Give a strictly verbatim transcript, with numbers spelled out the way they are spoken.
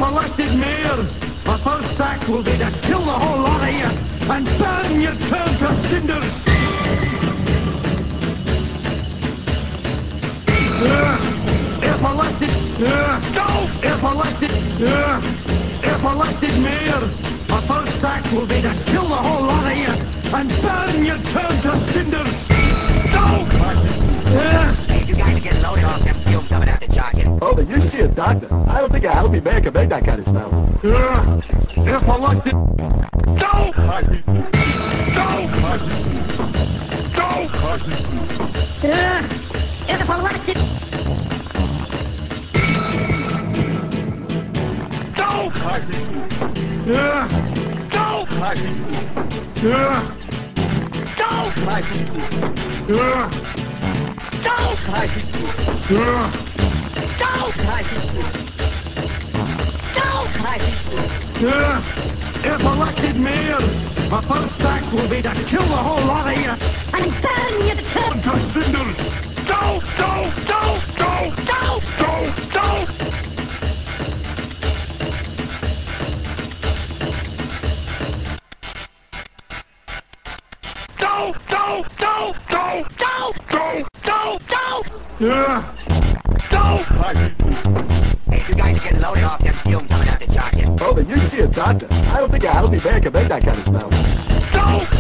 elected mayor, my first act will be to kill the whole lot of you and burn your turn to cinders. Uh, if elected, uh, go! If elected, uh, if elected mayor, my first act will be to kill the whole lot of you and burn your turn to cinders. Go! Uh, Hey, you guys are getting loaded off them fumes coming out the jockey. Oh, but you see a doctor. I don't think a healthy man can make that kind of smell. uh, if elected, go! Go! Go! Uh, if elected, Go! Uh, go! Uh, go! Uh, go! Uh, Uh, if elected mayor, my first act will be to kill the whole lot of you and burn your turn. to cinders. Go, go, go, go, go, go, go. Go, go, go, go, go, go, go, go. Yeah. Go. Hey, you guys are getting loaded off them fumes coming out the jockey. Oh, but you see a doctor. I don't think a healthy man can make that kind of smell. Go.